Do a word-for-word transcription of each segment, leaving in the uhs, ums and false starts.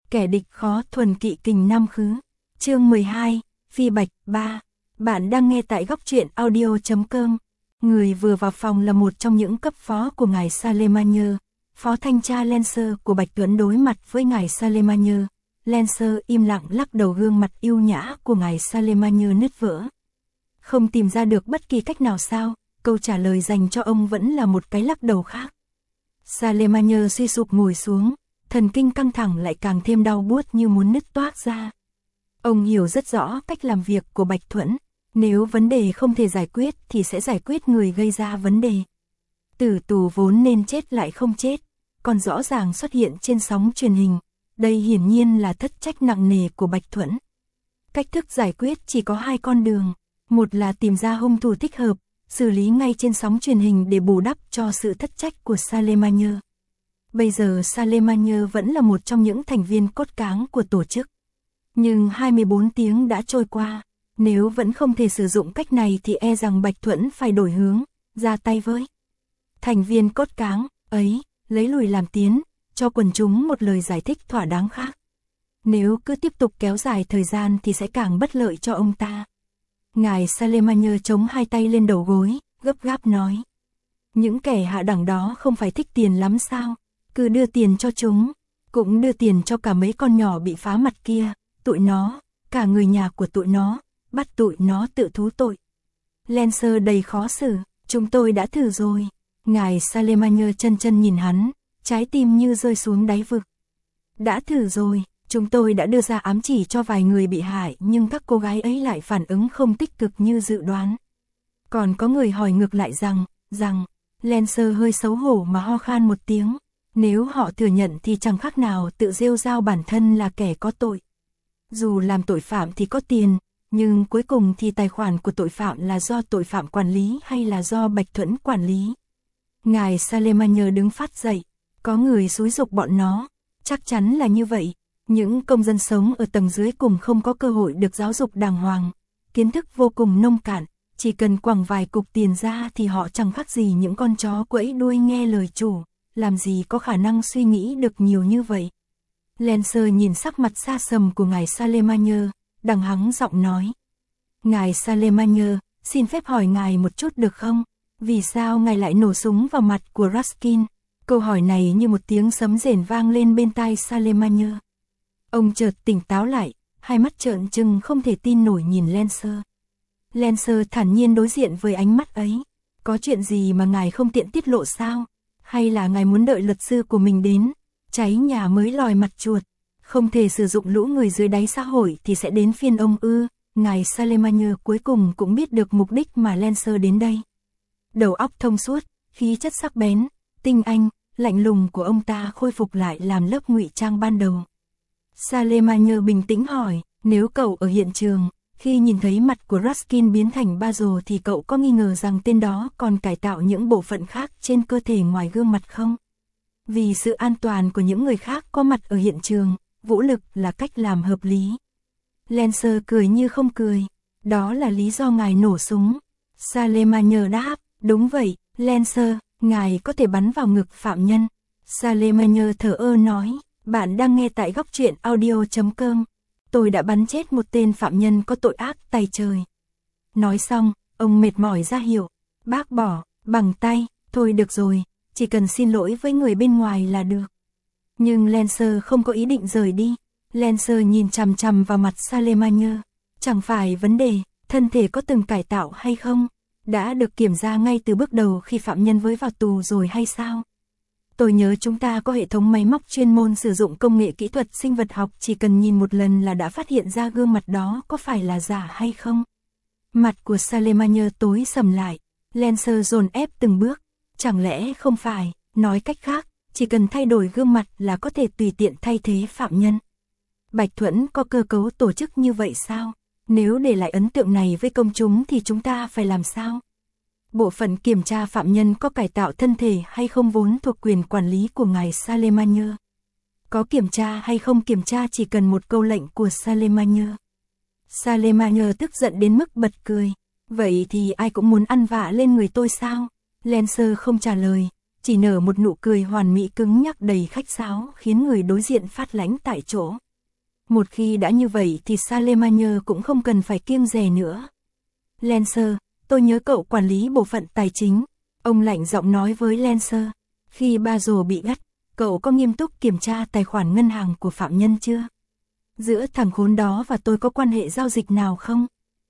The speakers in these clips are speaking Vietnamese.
kẻ địch khó thuần kỵ kình nam khứ. Chương mười hai, Phi Bạch ba. Bạn đang nghe tại góc truyện audio chấm com. Người vừa vào phòng là một trong những cấp phó của ngài Salemanier, phó thanh tra Lancer của Bạch Tuấn. Đối mặt với ngài Salemanier, Lancer im lặng lắc đầu, gương mặt yêu nhã của ngài Salemanier nứt vỡ. Không tìm ra được bất kỳ cách nào sao? Câu trả lời dành cho ông vẫn là một cái lắc đầu khác. Salemanier suy sụp ngồi xuống, thần kinh căng thẳng lại càng thêm đau buốt như muốn nứt toác ra. Ông hiểu rất rõ cách làm việc của Bạch Thuẫn, nếu vấn đề không thể giải quyết thì sẽ giải quyết người gây ra vấn đề. Tử tù vốn nên chết lại không chết, còn rõ ràng xuất hiện trên sóng truyền hình, đây hiển nhiên là thất trách nặng nề của Bạch Thuẫn. Cách thức giải quyết chỉ có hai con đường, một là tìm ra hung thủ thích hợp, xử lý ngay trên sóng truyền hình để bù đắp cho sự thất trách của Salemanier. Bây giờ Salemanier vẫn là một trong những thành viên cốt cán của tổ chức. Nhưng hai mươi bốn tiếng đã trôi qua, nếu vẫn không thể sử dụng cách này thì e rằng Bạch Thuẫn phải đổi hướng, ra tay với thành viên cốt cán ấy, lấy lùi làm tiến, cho quần chúng một lời giải thích thỏa đáng khác. Nếu cứ tiếp tục kéo dài thời gian thì sẽ càng bất lợi cho ông ta. Ngài Salemanier chống hai tay lên đầu gối, gấp gáp nói. Những kẻ hạ đẳng đó không phải thích tiền lắm sao? Cứ đưa tiền cho chúng, cũng đưa tiền cho cả mấy con nhỏ bị phá mặt kia, tụi nó, cả người nhà của tụi nó, bắt tụi nó tự thú tội. Lancer đầy khó xử, chúng tôi đã thử rồi. Ngài Salemanier chân chân nhìn hắn, trái tim như rơi xuống đáy vực. Đã thử rồi, chúng tôi đã đưa ra ám chỉ cho vài người bị hại nhưng các cô gái ấy lại phản ứng không tích cực như dự đoán. Còn có người hỏi ngược lại rằng, rằng, Lancer hơi xấu hổ mà ho khan một tiếng. Nếu họ thừa nhận thì chẳng khác nào tự rêu rao bản thân là kẻ có tội. Dù làm tội phạm thì có tiền, nhưng cuối cùng thì tài khoản của tội phạm là do tội phạm quản lý hay là do Bạch Thuẫn quản lý. Ngài Salemanier đứng phát dậy, có người xúi giục bọn nó, chắc chắn là như vậy. Những công dân sống ở tầng dưới cùng không có cơ hội được giáo dục đàng hoàng, kiến thức vô cùng nông cạn, chỉ cần quẳng vài cục tiền ra thì họ chẳng khác gì những con chó quẫy đuôi nghe lời chủ. Làm gì có khả năng suy nghĩ được nhiều như vậy. Lancer nhìn sắc mặt xa sầm của ngài Salemanier, đằng hắng giọng nói. Ngài Salemanier, xin phép hỏi ngài một chút được không? Vì sao ngài lại nổ súng vào mặt của Raskin? Câu hỏi này như một tiếng sấm rền vang lên bên tai Salemanier. Ông chợt tỉnh táo lại, hai mắt trợn trừng không thể tin nổi nhìn Lancer. Lancer thản nhiên đối diện với ánh mắt ấy. Có chuyện gì mà ngài không tiện tiết lộ sao? Hay là ngài muốn đợi luật sư của mình đến, cháy nhà mới lòi mặt chuột, không thể sử dụng lũ người dưới đáy xã hội thì sẽ đến phiên ông ư? Ngài Salemanier cuối cùng cũng biết được mục đích mà Lancer đến đây. Đầu óc thông suốt, khí chất sắc bén, tinh anh, lạnh lùng của ông ta khôi phục lại làm lớp ngụy trang ban đầu. Salemanier bình tĩnh hỏi, nếu cậu ở hiện trường, khi nhìn thấy mặt của Raskin biến thành ba rồ thì cậu có nghi ngờ rằng tên đó còn cải tạo những bộ phận khác trên cơ thể ngoài gương mặt không? Vì sự an toàn của những người khác có mặt ở hiện trường, vũ lực là cách làm hợp lý. Lancer cười như không cười, đó là lý do ngài nổ súng. Salemanier đáp, đúng vậy, Lancer, ngài có thể bắn vào ngực phạm nhân. Salemanier thở ơ nói, bạn đang nghe tại góc truyện audio chấm com. Tôi đã bắn chết một tên phạm nhân có tội ác tày trời. Nói xong, ông mệt mỏi ra hiệu, bác bỏ, bằng tay, thôi được rồi, chỉ cần xin lỗi với người bên ngoài là được. Nhưng Lancer không có ý định rời đi. Lancer nhìn chằm chằm vào mặt Salemanier. Chẳng phải vấn đề, thân thể có từng cải tạo hay không, đã được kiểm tra ngay từ bước đầu khi phạm nhân mới vào tù rồi hay sao? Tôi nhớ chúng ta có hệ thống máy móc chuyên môn sử dụng công nghệ kỹ thuật sinh vật học, chỉ cần nhìn một lần là đã phát hiện ra gương mặt đó có phải là giả hay không. Mặt của Salemanier tối sầm lại, Lancer dồn ép từng bước, chẳng lẽ không phải, nói cách khác, chỉ cần thay đổi gương mặt là có thể tùy tiện thay thế phạm nhân. Bạch Thuẫn có cơ cấu tổ chức như vậy sao? Nếu để lại ấn tượng này với công chúng thì chúng ta phải làm sao? Bộ phận kiểm tra phạm nhân có cải tạo thân thể hay không vốn thuộc quyền quản lý của ngài Salemanier. Có kiểm tra hay không kiểm tra chỉ cần một câu lệnh của Salemanier. Salemanier tức giận đến mức bật cười. Vậy thì ai cũng muốn ăn vạ lên người tôi sao? Lancer không trả lời, chỉ nở một nụ cười hoàn mỹ cứng nhắc đầy khách sáo khiến người đối diện phát lãnh tại chỗ. Một khi đã như vậy thì Salemanier cũng không cần phải kiêng dè nữa. Lancer, tôi nhớ cậu quản lý bộ phận tài chính. Ông lạnh giọng nói với Lancer. Khi Basil bị ngắt, cậu có nghiêm túc kiểm tra tài khoản ngân hàng của phạm nhân chưa? Giữa thằng khốn đó và tôi có quan hệ giao dịch nào không?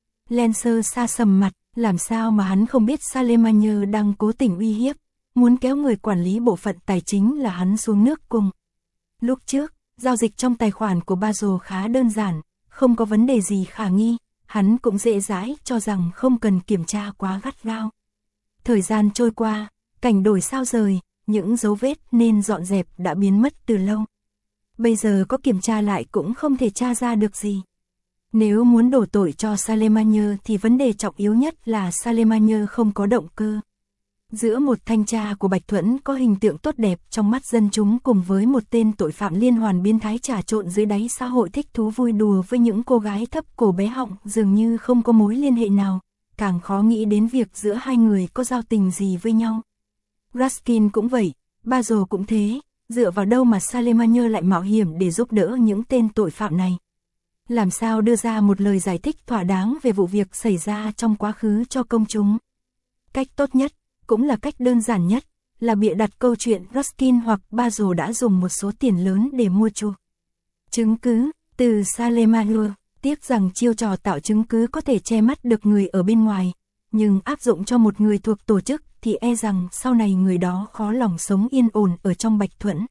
Lancer sa sầm mặt, làm sao mà hắn không biết Salemanier đang cố tình uy hiếp, muốn kéo người quản lý bộ phận tài chính là hắn xuống nước cùng. Lúc trước, giao dịch trong tài khoản của Basil khá đơn giản, không có vấn đề gì khả nghi, hắn cũng dễ dãi cho rằng không cần kiểm tra quá gắt gao. Thời gian trôi qua, cảnh đổi sao rời, những dấu vết nên dọn dẹp đã biến mất từ lâu. Bây giờ có kiểm tra lại cũng không thể tra ra được gì. Nếu muốn đổ tội cho Salemanier thì vấn đề trọng yếu nhất là Salemanier không có động cơ. Giữa một thanh tra của Bạch Thuẫn có hình tượng tốt đẹp trong mắt dân chúng cùng với một tên tội phạm liên hoàn biến thái trà trộn dưới đáy xã hội thích thú vui đùa với những cô gái thấp cổ bé họng dường như không có mối liên hệ nào, càng khó nghĩ đến việc giữa hai người có giao tình gì với nhau. Raskin cũng vậy, Basil cũng thế, dựa vào đâu mà Salemanier lại mạo hiểm để giúp đỡ những tên tội phạm này? Làm sao đưa ra một lời giải thích thỏa đáng về vụ việc xảy ra trong quá khứ cho công chúng? Cách tốt nhất, cũng là cách đơn giản nhất, là bịa đặt câu chuyện Raskin hoặc Basil đã dùng một số tiền lớn để mua chuộc chứng cứ từ Salemanier. Tiếc rằng chiêu trò tạo chứng cứ có thể che mắt được người ở bên ngoài, nhưng áp dụng cho một người thuộc tổ chức thì e rằng sau này người đó khó lòng sống yên ổn ở trong Bạch Thuẫn.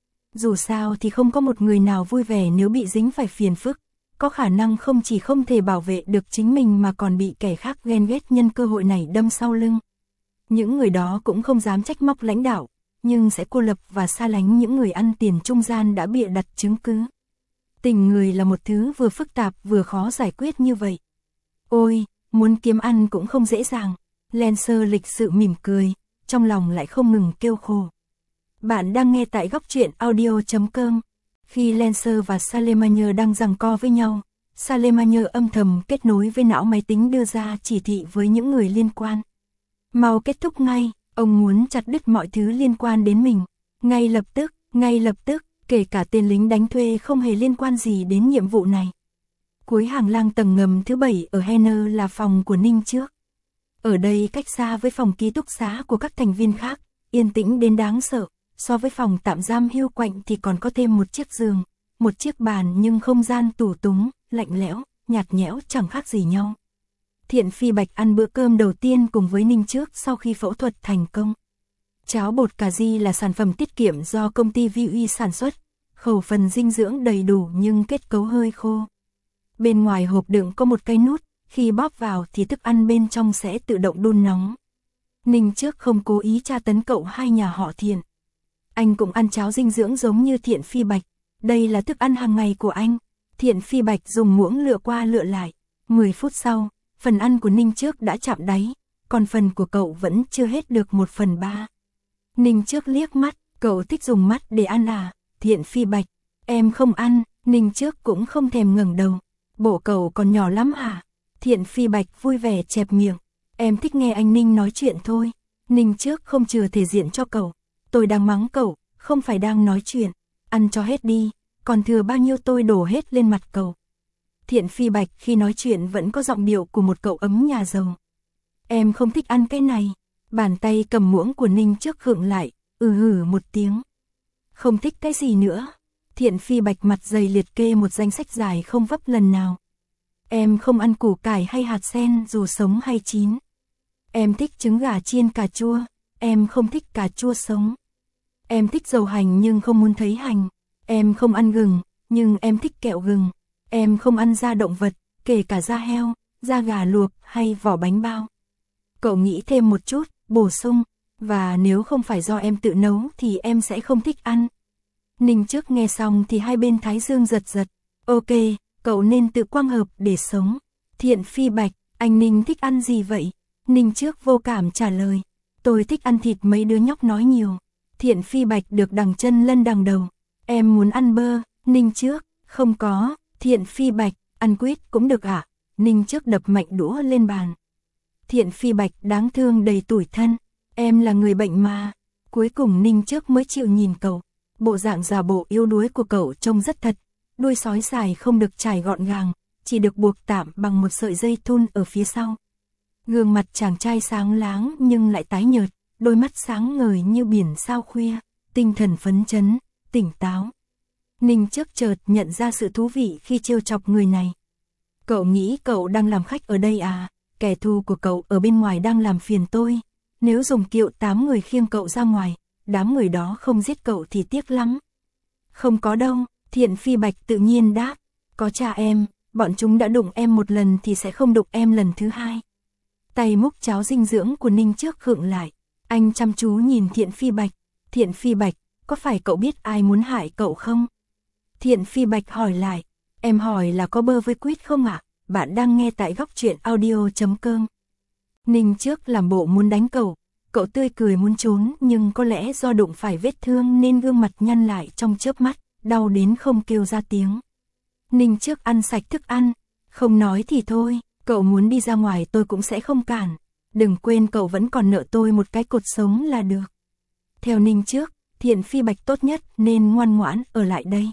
Dù sao thì không có một người nào vui vẻ nếu bị dính phải phiền phức, có khả năng không chỉ không thể bảo vệ được chính mình mà còn bị kẻ khác ghen ghét nhân cơ hội này đâm sau lưng. Những người đó cũng không dám trách móc lãnh đạo, nhưng sẽ cô lập và xa lánh những người ăn tiền trung gian đã bịa đặt chứng cứ. Tình người là một thứ vừa phức tạp vừa khó giải quyết như vậy. Ôi, muốn kiếm ăn cũng không dễ dàng. Lancer lịch sự mỉm cười, trong lòng lại không ngừng kêu khổ. Bạn đang nghe tại góc truyện audio chấm com. Khi Lancer và Salemanier đang giằng co với nhau, Salemanier âm thầm kết nối với não máy tính đưa ra chỉ thị với những người liên quan. Mau kết thúc ngay, ông muốn chặt đứt mọi thứ liên quan đến mình. Ngay lập tức, ngay lập tức, kể cả tên lính đánh thuê không hề liên quan gì đến nhiệm vụ này. Cuối hành lang tầng ngầm thứ bảy ở Henner là phòng của Ninh Trước. Ở đây cách xa với phòng ký túc xá của các thành viên khác, yên tĩnh đến đáng sợ, so với phòng tạm giam Hiu Quạnh thì còn có thêm một chiếc giường, một chiếc bàn nhưng không gian tủ túng, lạnh lẽo, nhạt nhẽo chẳng khác gì nhau. Thiện Phi Bạch ăn bữa cơm đầu tiên cùng với Ninh Trước sau khi phẫu thuật thành công. Cháo bột cà ri là sản phẩm tiết kiệm do công ty vê i sản xuất, khẩu phần dinh dưỡng đầy đủ nhưng kết cấu hơi khô. Bên ngoài hộp đựng có một cây nút, khi bóp vào thì thức ăn bên trong sẽ tự động đun nóng. Ninh Trước không cố ý tra tấn cậu hai nhà họ Thiện. Anh cũng ăn cháo dinh dưỡng giống như Thiện Phi Bạch, đây là thức ăn hàng ngày của anh. Thiện Phi Bạch dùng muỗng lựa qua lựa lại. mười phút sau, phần ăn của Ninh Trước đã chạm đáy, còn phần của cậu vẫn chưa hết được một phần ba. Ninh Trước liếc mắt, cậu thích dùng mắt để ăn à? Thiện Phi Bạch, em không ăn. Ninh Trước cũng không thèm ngẩng đầu. Bộ cậu còn nhỏ lắm à? Thiện Phi Bạch vui vẻ chẹp miệng. Em thích nghe anh Ninh nói chuyện thôi. Ninh Trước không chừa thể diện cho cậu. Tôi đang mắng cậu, không phải đang nói chuyện. Ăn cho hết đi, còn thừa bao nhiêu tôi đổ hết lên mặt cậu. Thiện Phi Bạch khi nói chuyện vẫn có giọng điệu của một cậu ấm nhà giàu. Em không thích ăn cái này. Bàn tay cầm muỗng của Ninh Trước khựng lại, ừ hử một tiếng. Không thích cái gì nữa? Thiện Phi Bạch mặt dày liệt kê một danh sách dài không vấp lần nào. Em không ăn củ cải hay hạt sen dù sống hay chín. Em thích trứng gà chiên cà chua, em không thích cà chua sống. Em thích dầu hành nhưng không muốn thấy hành. Em không ăn gừng, nhưng em thích kẹo gừng. Em không ăn da động vật, kể cả da heo, da gà luộc hay vỏ bánh bao. Cậu nghĩ thêm một chút, bổ sung, và nếu không phải do em tự nấu thì em sẽ không thích ăn. Ninh Trước nghe xong thì hai bên thái dương giật giật. Ok, cậu nên tự quang hợp để sống. Thiện Phi Bạch, anh Ninh thích ăn gì vậy? Ninh Trước vô cảm trả lời. Tôi thích ăn thịt, mấy đứa nhóc nói nhiều. Thiện Phi Bạch được đằng chân lân đằng đầu. Em muốn ăn bơ. Ninh Trước, không có. Thiện Phi Bạch, ăn quýt cũng được ạ. À? Ninh Trước đập mạnh đũa lên bàn. Thiện Phi Bạch đáng thương đầy tủi thân. Em là người bệnh mà. Cuối cùng Ninh Trước mới chịu nhìn cậu. Bộ dạng giả bộ yếu đuối của cậu trông rất thật. Đuôi sói dài không được trải gọn gàng, chỉ được buộc tạm bằng một sợi dây thun ở phía sau. Gương mặt chàng trai sáng láng nhưng lại tái nhợt, đôi mắt sáng ngời như biển sao khuya, tinh thần phấn chấn, tỉnh táo. Ninh Trước chợt nhận ra sự thú vị khi trêu chọc người này. Cậu nghĩ cậu đang làm khách ở đây à? Kẻ thù của cậu ở bên ngoài đang làm phiền tôi. Nếu dùng kiệu tám người khiêng cậu ra ngoài, đám người đó không giết cậu thì tiếc lắm. Không có đâu, Thiện Phi Bạch tự nhiên đáp. Có cha em, bọn chúng đã đụng em một lần thì sẽ không đụng em lần thứ hai. Tay múc cháo dinh dưỡng của Ninh Trước khựng lại. Anh chăm chú nhìn Thiện Phi Bạch. Thiện Phi Bạch, có phải cậu biết ai muốn hại cậu không? Thiện Phi Bạch hỏi lại. Em hỏi là có bơ với quýt không ạ? À? Bạn đang nghe tại góc truyện audio chấm com. Ninh Trước làm bộ muốn đánh cậu. Cậu tươi cười muốn trốn nhưng có lẽ do đụng phải vết thương nên gương mặt nhăn lại trong chớp mắt, đau đến không kêu ra tiếng. Ninh Trước ăn sạch thức ăn. Không nói thì thôi, cậu muốn đi ra ngoài tôi cũng sẽ không cản. Đừng quên cậu vẫn còn nợ tôi một cái cột sống là được. Theo Ninh Trước, Thiện Phi Bạch tốt nhất nên ngoan ngoãn ở lại đây.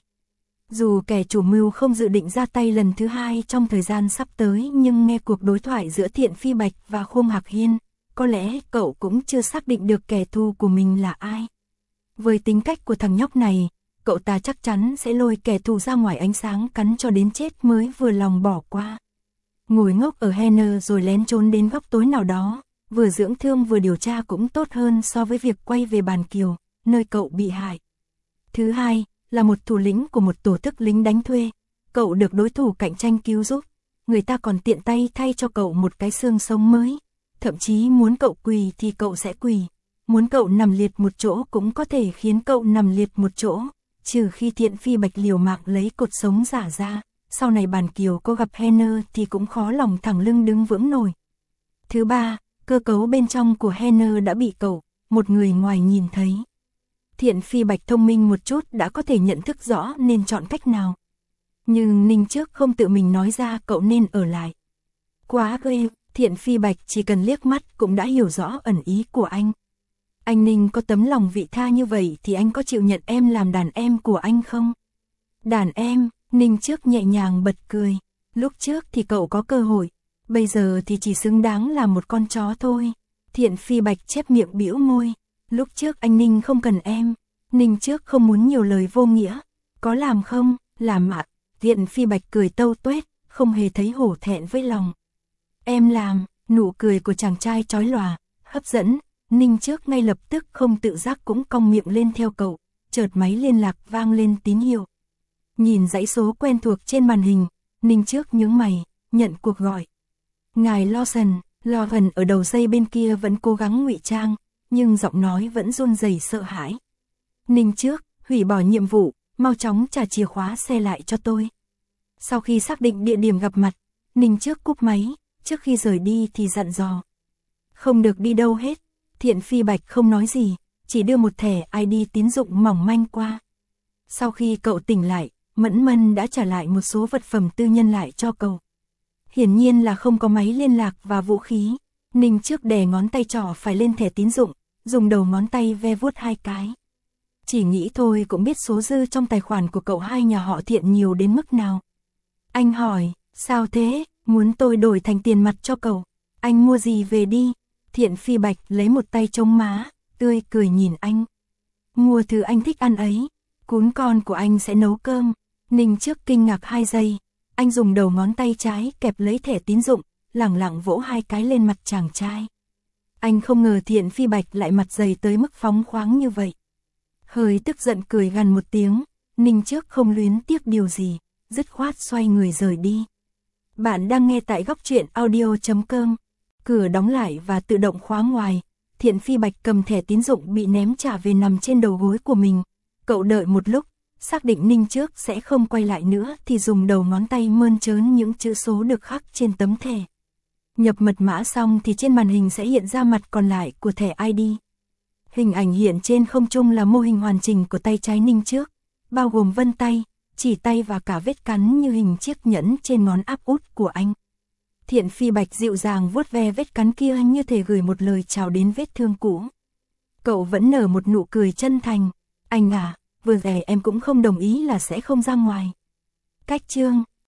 Dù kẻ chủ mưu không dự định ra tay lần thứ hai trong thời gian sắp tới nhưng nghe cuộc đối thoại giữa Thiện Phi Bạch và Khương Hạc Hiên, có lẽ cậu cũng chưa xác định được kẻ thù của mình là ai. Với tính cách của thằng nhóc này, cậu ta chắc chắn sẽ lôi kẻ thù ra ngoài ánh sáng cắn cho đến chết mới vừa lòng bỏ qua. Ngồi ngốc ở Henner rồi lén trốn đến góc tối nào đó, vừa dưỡng thương vừa điều tra cũng tốt hơn so với việc quay về Bàn Kiều, nơi cậu bị hại. Thứ hai, là một thủ lĩnh của một tổ chức lính đánh thuê, cậu được đối thủ cạnh tranh cứu giúp, người ta còn tiện tay thay cho cậu một cái xương sống mới, thậm chí muốn cậu quỳ thì cậu sẽ quỳ, muốn cậu nằm liệt một chỗ cũng có thể khiến cậu nằm liệt một chỗ, trừ khi Thiện Phi Bạch liều mạng lấy cột sống giả ra, sau này Bàn Kiều có gặp Henner thì cũng khó lòng thẳng lưng đứng vững nổi. Thứ ba, cơ cấu bên trong của Henner đã bị cậu, một người ngoài nhìn thấy. Thiện Phi Bạch thông minh một chút đã có thể nhận thức rõ nên chọn cách nào. Nhưng Ninh Trước không tự mình nói ra cậu nên ở lại. Quá ghê, Thiện Phi Bạch chỉ cần liếc mắt cũng đã hiểu rõ ẩn ý của anh. Anh Ninh có tấm lòng vị tha như vậy thì anh có chịu nhận em làm đàn em của anh không? Đàn em, Ninh Trước nhẹ nhàng bật cười. Lúc trước thì cậu có cơ hội, bây giờ thì chỉ xứng đáng là một con chó thôi. Thiện Phi Bạch chép miệng bĩu môi. Lúc trước anh Ninh không cần em. Ninh Trước không muốn nhiều lời vô nghĩa. Có làm không? Làm ạ. Thiện Phi Bạch cười tâu tuét, không hề thấy hổ thẹn với lòng. Em làm, nụ cười của chàng trai chói lòa, hấp dẫn. Ninh Trước ngay lập tức không tự giác cũng cong miệng lên theo cậu, chợt máy liên lạc vang lên tín hiệu. Nhìn dãy số quen thuộc trên màn hình, Ninh Trước nhướng mày, nhận cuộc gọi. Ngài Lawson, Lawson ở đầu dây bên kia vẫn cố gắng ngụy trang, nhưng giọng nói vẫn run rẩy sợ hãi. Ninh Trước, hủy bỏ nhiệm vụ, mau chóng trả chìa khóa xe lại cho tôi. Sau khi xác định địa điểm gặp mặt, Ninh Trước cúp máy, trước khi rời đi thì dặn dò. Không được đi đâu hết. Thiện Phi Bạch không nói gì, chỉ đưa một thẻ i đê tín dụng mỏng manh qua. Sau khi cậu tỉnh lại, Mẫn Mân đã trả lại một số vật phẩm tư nhân lại cho cậu. Hiển nhiên là không có máy liên lạc và vũ khí. Ninh Trước đè ngón tay trỏ phải lên thẻ tín dụng, dùng đầu ngón tay ve vuốt hai cái. Chỉ nghĩ thôi cũng biết số dư trong tài khoản của cậu hai nhà họ Thiện nhiều đến mức nào. Anh hỏi, sao thế, muốn tôi đổi thành tiền mặt cho cậu? Anh mua gì về đi? Thiện Phi Bạch lấy một tay chống má, tươi cười nhìn anh. Mua thứ anh thích ăn ấy, cún con của anh sẽ nấu cơm. Ninh Trước kinh ngạc hai giây, anh dùng đầu ngón tay trái kẹp lấy thẻ tín dụng, lẳng lặng vỗ hai cái lên mặt chàng trai. Anh không ngờ Thiện Phi Bạch lại mặt dày tới mức phóng khoáng như vậy. Hơi tức giận cười gằn một tiếng, Ninh Trước không luyến tiếc điều gì, dứt khoát xoay người rời đi. Bạn đang nghe tại góc truyện audio chấm com. Cửa đóng lại và tự động khóa ngoài, Thiện Phi Bạch cầm thẻ tín dụng bị ném trả về nằm trên đầu gối của mình. Cậu đợi một lúc, xác định Ninh Trước sẽ không quay lại nữa thì dùng đầu ngón tay mơn trớn những chữ số được khắc trên tấm thẻ. Nhập mật mã xong thì trên màn hình sẽ hiện ra mặt còn lại của thẻ i đê. Hình ảnh hiện trên không trung là mô hình hoàn chỉnh của tay trái Ninh Trước, bao gồm vân tay, chỉ tay và cả vết cắn như hình chiếc nhẫn trên ngón áp út của anh. Thiện Phi Bạch dịu dàng vuốt ve vết cắn kia như thể gửi một lời chào đến vết thương cũ. Cậu vẫn nở một nụ cười chân thành. Anh à, vừa rồi em cũng không đồng ý là sẽ không ra ngoài. Cách chương